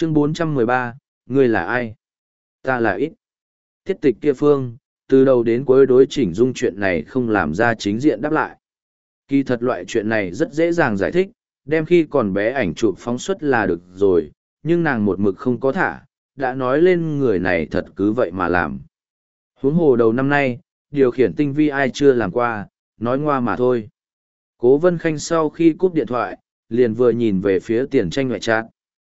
Chương 413, ngươi là ai? Ta là ít. Tiết tịch kia phương, từ đầu đến cuối đối chỉnh dung chuyện này không làm ra chính diện đáp lại. Kỳ thật loại chuyện này rất dễ dàng giải thích, đem khi còn bé ảnh chụp phóng xuất là được rồi, nhưng nàng một mực không có thả, đã nói lên người này thật cứ vậy mà làm. Huống hồ đầu năm nay, điều khiển tinh vi ai chưa làm qua, nói ngoa mà thôi. Cố Vân Khanh sau khi cúp điện thoại, liền vừa nhìn về phía Tiền Tranh ngoại trát.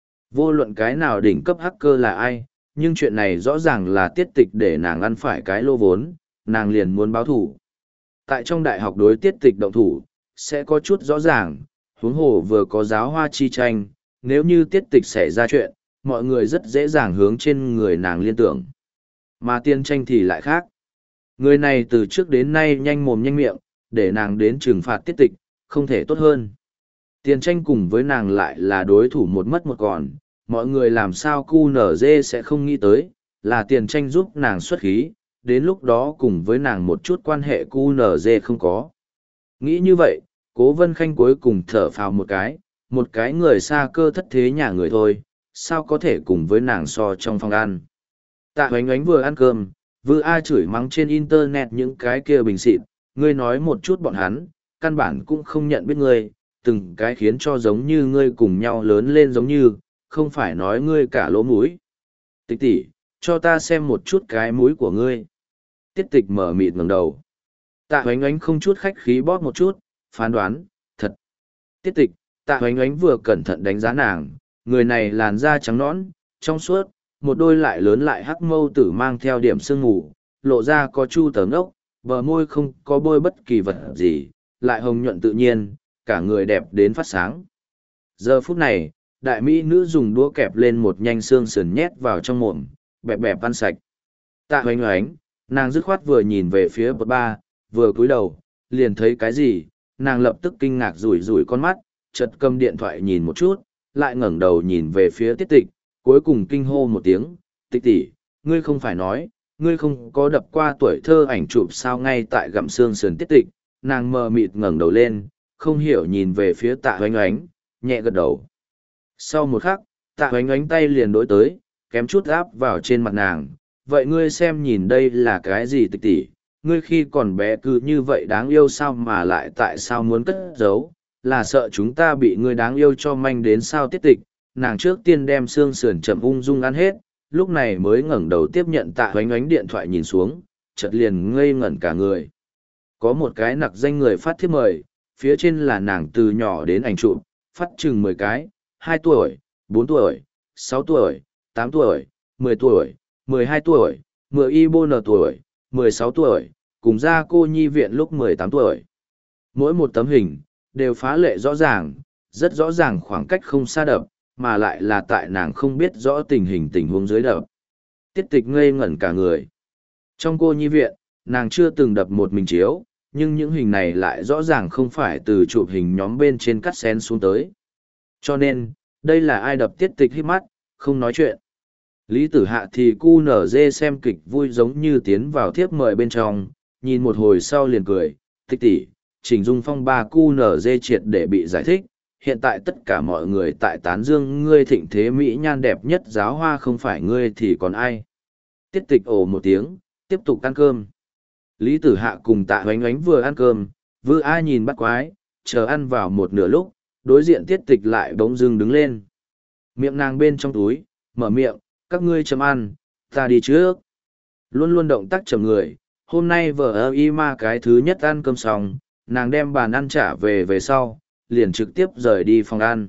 Vô luận cái nào đỉnh cấp hacker là ai, nhưng chuyện này rõ ràng là tiết tịch để nàng ăn phải cái lô vốn, nàng liền muốn báo thủ. Tại trong đại học đối tiết tịch động thủ, sẽ có chút rõ ràng, huống hồ vừa có giáo hoa chi tranh, nếu như tiết tịch xảy ra chuyện, mọi người rất dễ dàng hướng trên người nàng liên tưởng. Mà Tiền Tranh thì lại khác. Người này từ trước đến nay nhanh mồm nhanh miệng, để nàng đến trừng phạt tiết tịch, không thể tốt hơn. Tiền Tranh cùng với nàng lại là đối thủ một mất một còn, mọi người làm sao QNZ sẽ không nghĩ tới, là Tiền Tranh giúp nàng xuất khí, đến lúc đó cùng với nàng một chút quan hệ QNZ không có. Nghĩ như vậy, Cố Vân Khanh cuối cùng thở phào một cái người xa cơ thất thế nhà người thôi, sao có thể cùng với nàng so trong phòng ăn. Tạ Hoánh Ánh vừa ăn cơm, vừa chửi mắng trên internet những cái kia bình xịt, ngươi nói một chút bọn hắn, căn bản cũng không nhận biết ngươi, từng cái khiến cho giống như ngươi cùng nhau lớn lên giống như, không phải nói ngươi cả lỗ mũi. Tịch tỷ, cho ta xem một chút cái mũi của ngươi. Tiết tịch mở mịt ngẩng đầu. Tạ Hoánh Ánh không chút khách khí bóp một chút, phán đoán, thật. Tiết tịch, Tạ Hoánh Ánh vừa cẩn thận đánh giá nàng, người này làn da trắng nõn, trong suốt, một đôi lại lớn lại hắc mâu tử mang theo điểm sương mù, lộ ra có chu tờ ngốc, bờ môi không có bôi bất kỳ vật gì, lại hồng nhuận tự nhiên, cả người đẹp đến phát sáng. Giờ phút này, đại mỹ nữ dùng đũa kẹp lên một nhanh xương sườn nhét vào trong mồm, bẹp bẹp ăn sạch. Tạ Hoánh Ánh, nàng dứt khoát vừa nhìn về phía bậc ba, vừa cúi đầu, liền thấy cái gì, nàng lập tức kinh ngạc rủi rủi con mắt, chợt cầm điện thoại nhìn một chút, lại ngẩng đầu nhìn về phía tiết tịch, cuối cùng kinh hô một tiếng, tịch tỷ, ngươi không phải nói, ngươi không có đập qua tuổi thơ ảnh chụp sao ngay tại gặm xương sườn tiết tịch, nàng mờ mịt ngẩng đầu lên, không hiểu nhìn về phía Tạ Hoánh Ánh, nhẹ gật đầu. Sau một khắc, Tạ Hoánh Ánh tay liền đối tới, kém chút áp vào trên mặt nàng, vậy ngươi xem nhìn đây là cái gì tịch tỷ, ngươi khi còn bé cứ như vậy đáng yêu sao mà lại tại sao muốn cất giấu, là sợ chúng ta bị ngươi đáng yêu cho manh đến sao tiết tịch. Nàng trước tiên đem xương sườn chậm ung dung ăn hết, lúc này mới ngẩng đầu tiếp nhận Tạ Hoánh Ánh điện thoại nhìn xuống, chợt liền ngây ngẩn cả người. Có một cái nặc danh người phát thiếp mời, phía trên là nàng từ nhỏ đến ảnh chụp, phát chừng 10 cái, 2 tuổi, 4 tuổi, 6 tuổi, 8 tuổi, 10 tuổi, 12 tuổi, 10 y bô nờ tuổi, 16 tuổi, cùng ra cô nhi viện lúc 18 tuổi. Mỗi một tấm hình, đều phá lệ rõ ràng, rất rõ ràng khoảng cách không xa đập, mà lại là tại nàng không biết rõ tình huống dưới đập. Tiết tịch ngây ngẩn cả người. Trong cô nhi viện, nàng chưa từng đập một mình chiếu, nhưng những hình này lại rõ ràng không phải từ chụp hình nhóm bên trên cắt xén xuống tới. Cho nên, đây là ai đập tiết tịch hít mắt, không nói chuyện. Lý Tử Hạ thì cu nở dê xem kịch vui giống như tiến vào thiếp mời bên trong, nhìn một hồi sau liền cười, tịch tỷ, Trình Dung Phong ba cu nở dê triệt để bị giải thích, hiện tại tất cả mọi người tại tán dương ngươi thịnh thế mỹ nhan đẹp nhất giáo hoa không phải ngươi thì còn ai. Tiết tịch ồ một tiếng, tiếp tục ăn cơm. Lý Tử Hạ cùng Tạ Hoánh Ánh vừa ăn cơm, vừa ai nhìn bắt quái, chờ ăn vào một nửa lúc, đối diện tiết tịch lại bỗng dưng đứng lên. Miệng nàng bên trong túi, mở miệng, các ngươi chấm ăn, ta đi trước. Luôn luôn động tác chầm người, hôm nay vợ y ma cái thứ nhất ăn cơm xong, nàng đem bàn ăn trả về sau, liền trực tiếp rời đi phòng ăn.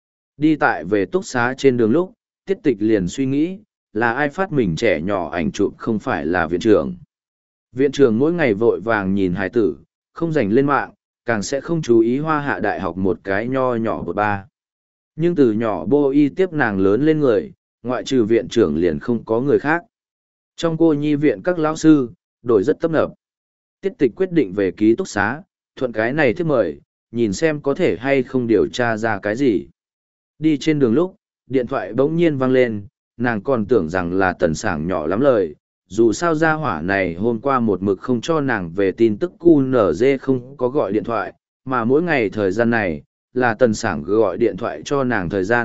Đi tại về túc xá trên đường lúc, tiết tịch liền suy nghĩ, là ai phát mình trẻ nhỏ ảnh chụp không phải là viện trưởng. Viện trưởng mỗi ngày vội vàng nhìn hài tử, không dành lên mạng, càng sẽ không chú ý Hoa Hạ Đại học một cái nho nhỏ bột ba. Nhưng từ nhỏ bô y tiếp nàng lớn lên người, ngoại trừ viện trưởng liền không có người khác. Trong cô nhi viện các lão sư, đổi rất tấp nập. Tiết tịch quyết định về ký túc xá, thuận cái này thiếp mời, nhìn xem có thể hay không điều tra ra cái gì. Đi trên đường lúc, điện thoại bỗng nhiên vang lên, nàng còn tưởng rằng là Tần Sảng nhỏ lắm lời. Dù sao gia hỏa này hôm qua một mực không cho nàng về tin tức QNZ không có gọi điện thoại, mà mỗi ngày thời gian này, là Tần Sảng gọi điện thoại cho nàng thời gian,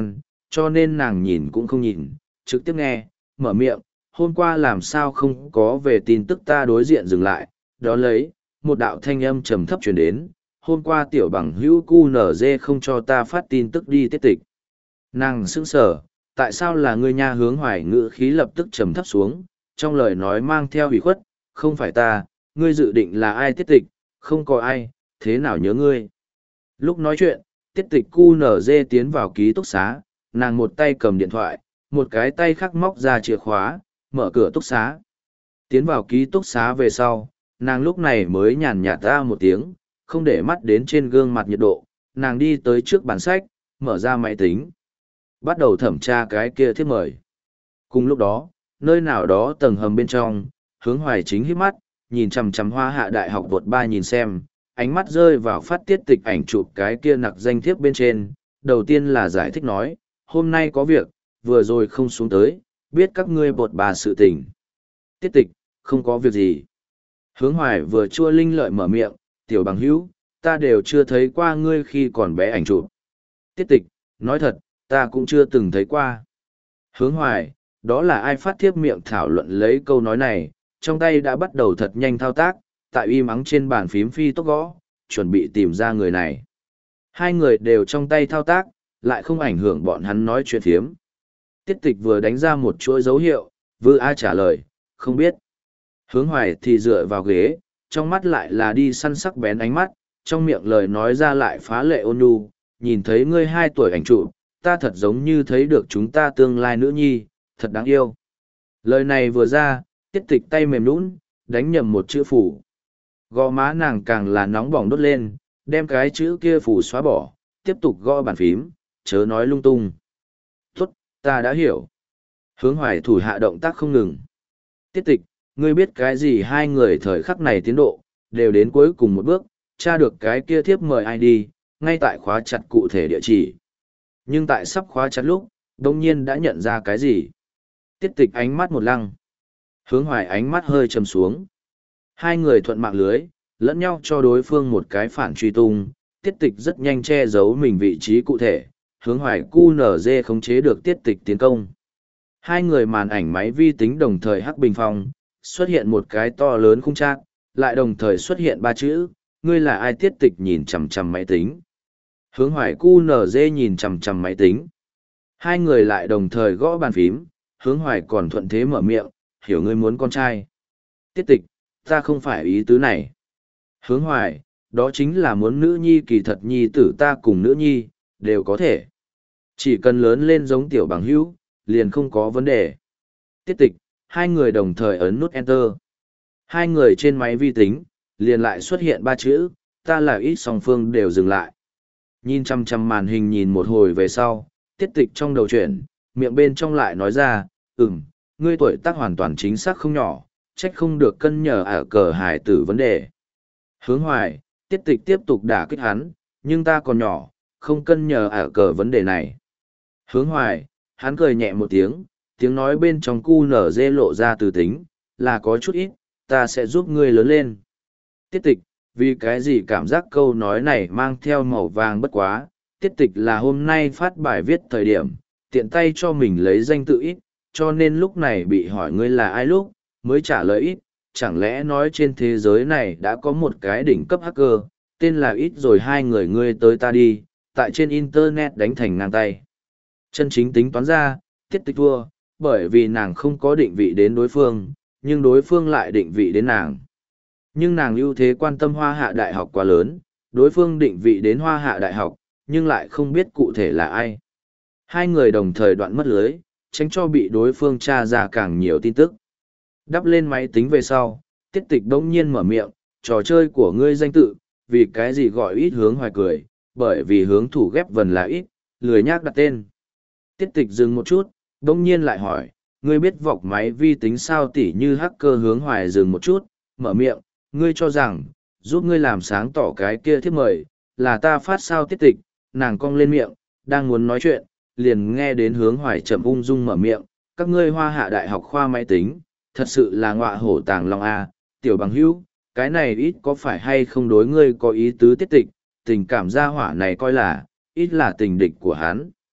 cho nên nàng nhìn cũng không nhìn, trực tiếp nghe, mở miệng, hôm qua làm sao không có về tin tức ta đối diện dừng lại, đó lấy, một đạo thanh âm trầm thấp truyền đến, hôm qua tiểu bằng hữu QNZ không cho ta phát tin tức đi tiết tịch. Nàng sững sờ, tại sao là ngươi nha? Hướng Hoài ngữ khí lập tức trầm thấp xuống, trong lời nói mang theo ủy khuất, không phải ta, ngươi dự định là ai tiết tịch, không có ai, thế nào nhớ ngươi. Lúc nói chuyện, tiết tịch QNZ tiến vào ký túc xá, nàng một tay cầm điện thoại, một cái tay khác móc ra chìa khóa, mở cửa túc xá. Tiến vào ký túc xá về sau, nàng lúc này mới nhàn nhạt ra một tiếng, không để mắt đến trên gương mặt nhiệt độ, nàng đi tới trước bàn sách, mở ra máy tính. Bắt đầu thẩm tra cái kia thiếp mời. Cùng lúc đó, nơi nào đó tầng hầm bên trong, Hướng Hoài chính hít mắt, nhìn chằm chằm Hoa Hạ Đại học vượt ba nhìn xem, ánh mắt rơi vào phát tiết tịch ảnh chụp cái kia nặc danh thiếp bên trên. Đầu tiên là giải thích nói, hôm nay có việc, vừa rồi không xuống tới, biết các ngươi bột bà sự tình. Tiết tịch, không có việc gì. Hướng Hoài vừa chua linh lợi mở miệng, tiểu bằng hữu, ta đều chưa thấy qua ngươi khi còn bé ảnh chụp. Tiết tịch, nói thật, ta cũng chưa từng thấy qua. Hướng Hoài, đó là ai phát thiếp miệng thảo luận lấy câu nói này, trong tay đã bắt đầu thật nhanh thao tác, tại im ắng trên bàn phím phi tốc gõ, chuẩn bị tìm ra người này. Hai người đều trong tay thao tác, lại không ảnh hưởng bọn hắn nói chuyện phiếm. Tiết tịch vừa đánh ra một chuỗi dấu hiệu, vừa ai trả lời, không biết. Hướng Hoài thì dựa vào ghế, trong mắt lại là đi săn sắc bén ánh mắt, trong miệng lời nói ra lại phá lệ ôn nhu, nhìn thấy ngươi 2 tuổi ảnh chụp, ta thật giống như thấy được chúng ta tương lai nữ nhi, thật đáng yêu. Lời này vừa ra, tiết tịch tay mềm nũng, đánh nhầm một chữ phủ. Gò má nàng càng là nóng bỏng đốt lên, đem cái chữ kia phủ xóa bỏ, tiếp tục gõ bàn phím, chớ nói lung tung. Tốt, ta đã hiểu. Hướng Hoài thủ hạ động tác không ngừng. Tiết tịch, ngươi biết cái gì? hai người thời khắc này tiến độ, đều đến cuối cùng một bước, tra được cái kia thiếp mời ai đi, ngay tại khóa chặt cụ thể địa chỉ. Nhưng tại sắp khóa chặt lúc, đông nhiên đã nhận ra cái gì. Tiết tịch ánh mắt một lăng. Hướng Hoài ánh mắt hơi trầm xuống. Hai người thuận mạng lưới, lẫn nhau cho đối phương một cái phản truy tung. Tiết tịch rất nhanh che giấu mình vị trí cụ thể. Hướng Hoài QNZ khống chế được tiết tịch tiến công. Hai người màn ảnh máy vi tính đồng thời hắc bình phong, xuất hiện một cái to lớn khung trác, lại đồng thời xuất hiện 3 chữ, ngươi là ai? Tiết tịch nhìn chằm chằm máy tính. Hướng Hoài QNZ nhìn chằm chằm máy tính. Hai người lại đồng thời gõ bàn phím, Hướng Hoài còn thuận thế mở miệng, hiểu ngươi muốn con trai. Tiết tịch, ta không phải ý tứ này. Hướng Hoài, đó chính là muốn nữ nhi, kỳ thật nhi tử ta cùng nữ nhi, đều có thể. Chỉ cần lớn lên giống tiểu bằng hữu, liền không có vấn đề. Tiết tịch, hai người đồng thời ấn nút Enter. Hai người trên máy vi tính, liền lại xuất hiện 3 chữ, ta là ít, song phương đều dừng lại. Nhìn chăm chăm màn hình nhìn một hồi về sau, tiết tịch trong đầu chuyển, miệng bên trong lại nói ra, ngươi tuổi tác hoàn toàn chính xác không nhỏ, trách không được cân nhờ ở cờ hải tử vấn đề. Hướng Hoài, tiết tịch tiếp tục đả kích hắn, nhưng ta còn nhỏ, không cân nhờ ở cờ vấn đề này. Hướng Hoài, hắn cười nhẹ một tiếng, tiếng nói bên trong cu nở dê lộ ra từ tính, là có chút ít, ta sẽ giúp ngươi lớn lên. Tiết tịch, vì cái gì cảm giác câu nói này mang theo màu vàng bất quá, tiết tịch là hôm nay phát bài viết thời điểm, tiện tay cho mình lấy danh tự ít, cho nên lúc này bị hỏi ngươi là ai lúc, mới trả lời ít, chẳng lẽ nói trên thế giới này đã có một cái đỉnh cấp hacker, tên là ít rồi hai người ngươi tới ta đi, tại trên internet đánh thành ngang tay. Chân chính tính toán ra, tiết tịch thua, bởi vì nàng không có định vị đến đối phương, nhưng đối phương lại định vị đến nàng. Nhưng nàng ưu thế quan tâm Hoa Hạ Đại học quá lớn, đối phương định vị đến Hoa Hạ Đại học, nhưng lại không biết cụ thể là ai. Hai người đồng thời đoạn mất lưới, tránh cho bị đối phương tra ra càng nhiều tin tức. Đắp lên máy tính về sau, tiết tịch đông nhiên mở miệng, trò chơi của ngươi danh tự, vì cái gì gọi ít? Hướng Hoài cười, bởi vì hướng thủ ghép vần là ít, lười nhác đặt tên. Tiết tịch dừng một chút, đông nhiên lại hỏi, ngươi biết vọc máy vi tính sao? Tỉ như hacker. Hướng Hoài dừng một chút, mở miệng, ngươi cho rằng, giúp ngươi làm sáng tỏ cái kia thiếp mời, là ta phát sao? Tiết tịch, nàng cong lên miệng, đang muốn nói chuyện, liền nghe đến Hướng Hoài chậm ung dung mở miệng, các ngươi Hoa Hạ Đại học khoa máy tính, thật sự là ngọa hổ tàng long a, tiểu bằng hữu, cái này ít có phải hay không đối ngươi có ý tứ? Tiết tịch, tình cảm gia hỏa này coi là, ít là tình địch của hắn.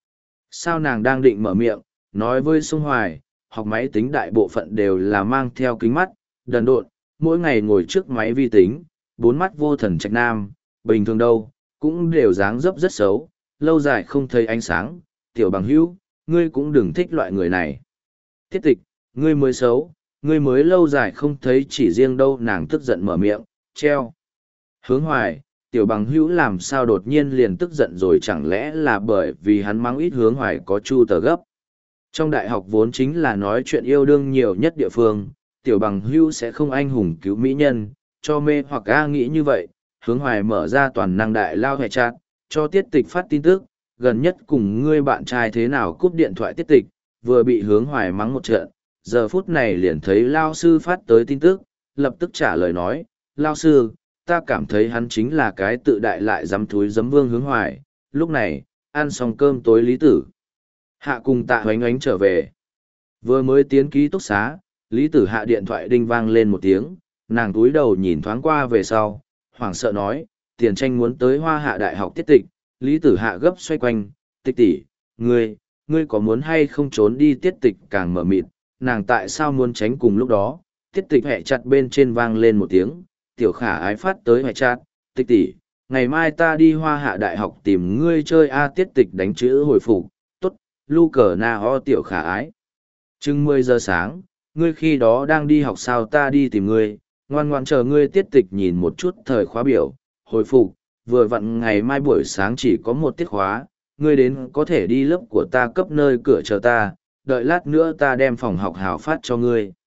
Sao nàng đang định mở miệng, nói với Sông Hoài, học máy tính đại bộ phận đều là mang theo kính mắt, đần độn, mỗi ngày ngồi trước máy vi tính, bốn mắt vô thần trạch nam, bình thường đâu, cũng đều dáng dấp rất xấu, lâu dài không thấy ánh sáng, tiểu bằng hữu, ngươi cũng đừng thích loại người này. Tiết tịch, ngươi mới xấu, ngươi mới lâu dài không thấy chỉ riêng đâu, nàng tức giận mở miệng, treo. Hướng Hoài, tiểu bằng hữu làm sao đột nhiên liền tức giận rồi, chẳng lẽ là bởi vì hắn mắng ít Hướng Hoài có chu tờ gấp. Trong đại học vốn chính là nói chuyện yêu đương nhiều nhất địa phương, tiểu bằng hữu sẽ không anh hùng cứu mỹ nhân, cho mê hoặc A nghĩ như vậy, Hướng Hoài mở ra toàn năng đại lao hệ chat, cho Tiết Tịch phát tin tức, gần nhất cùng ngươi bạn trai thế nào, cúp điện thoại Tiết Tịch, vừa bị Hướng Hoài mắng một trận, giờ phút này liền thấy lao sư phát tới tin tức, lập tức trả lời nói, lao sư, ta cảm thấy hắn chính là cái tự đại lại dám thúi dấm vương Hướng Hoài. Lúc này, ăn xong cơm tối Lý Tử Hạ cùng Tạ Hoánh Ánh trở về. Vừa mới tiến ký túc xá, Lý Tử Hạ điện thoại đinh vang lên một tiếng, nàng túi đầu nhìn thoáng qua về sau, hoảng sợ nói, Tiền Tranh muốn tới Hoa Hạ Đại học Tiết Tịch. Lý Tử Hạ gấp xoay quanh, Tịch tỷ, ngươi có muốn hay không trốn đi? Tiết Tịch càng mở mịt, nàng tại sao muốn tránh cùng lúc đó. Tiết Tịch hẹ chặt bên trên vang lên một tiếng, tiểu khả ái phát tới hẹ chặt, Tịch tỷ, ngày mai ta đi Hoa Hạ Đại học tìm ngươi chơi a. Tiết Tịch đánh chữ hồi phục, tốt, lu cờ na ho tiểu khả ái. Chừng 10 giờ sáng, ngươi khi đó đang đi học sao? Ta đi tìm ngươi, ngoan ngoan chờ ngươi. Tiết Tịch nhìn một chút thời khóa biểu, hồi phục, vừa vặn ngày mai buổi sáng chỉ có một tiết khóa, ngươi đến có thể đi lớp của ta cấp nơi cửa chờ ta, đợi lát nữa ta đem phòng học hào phát cho ngươi.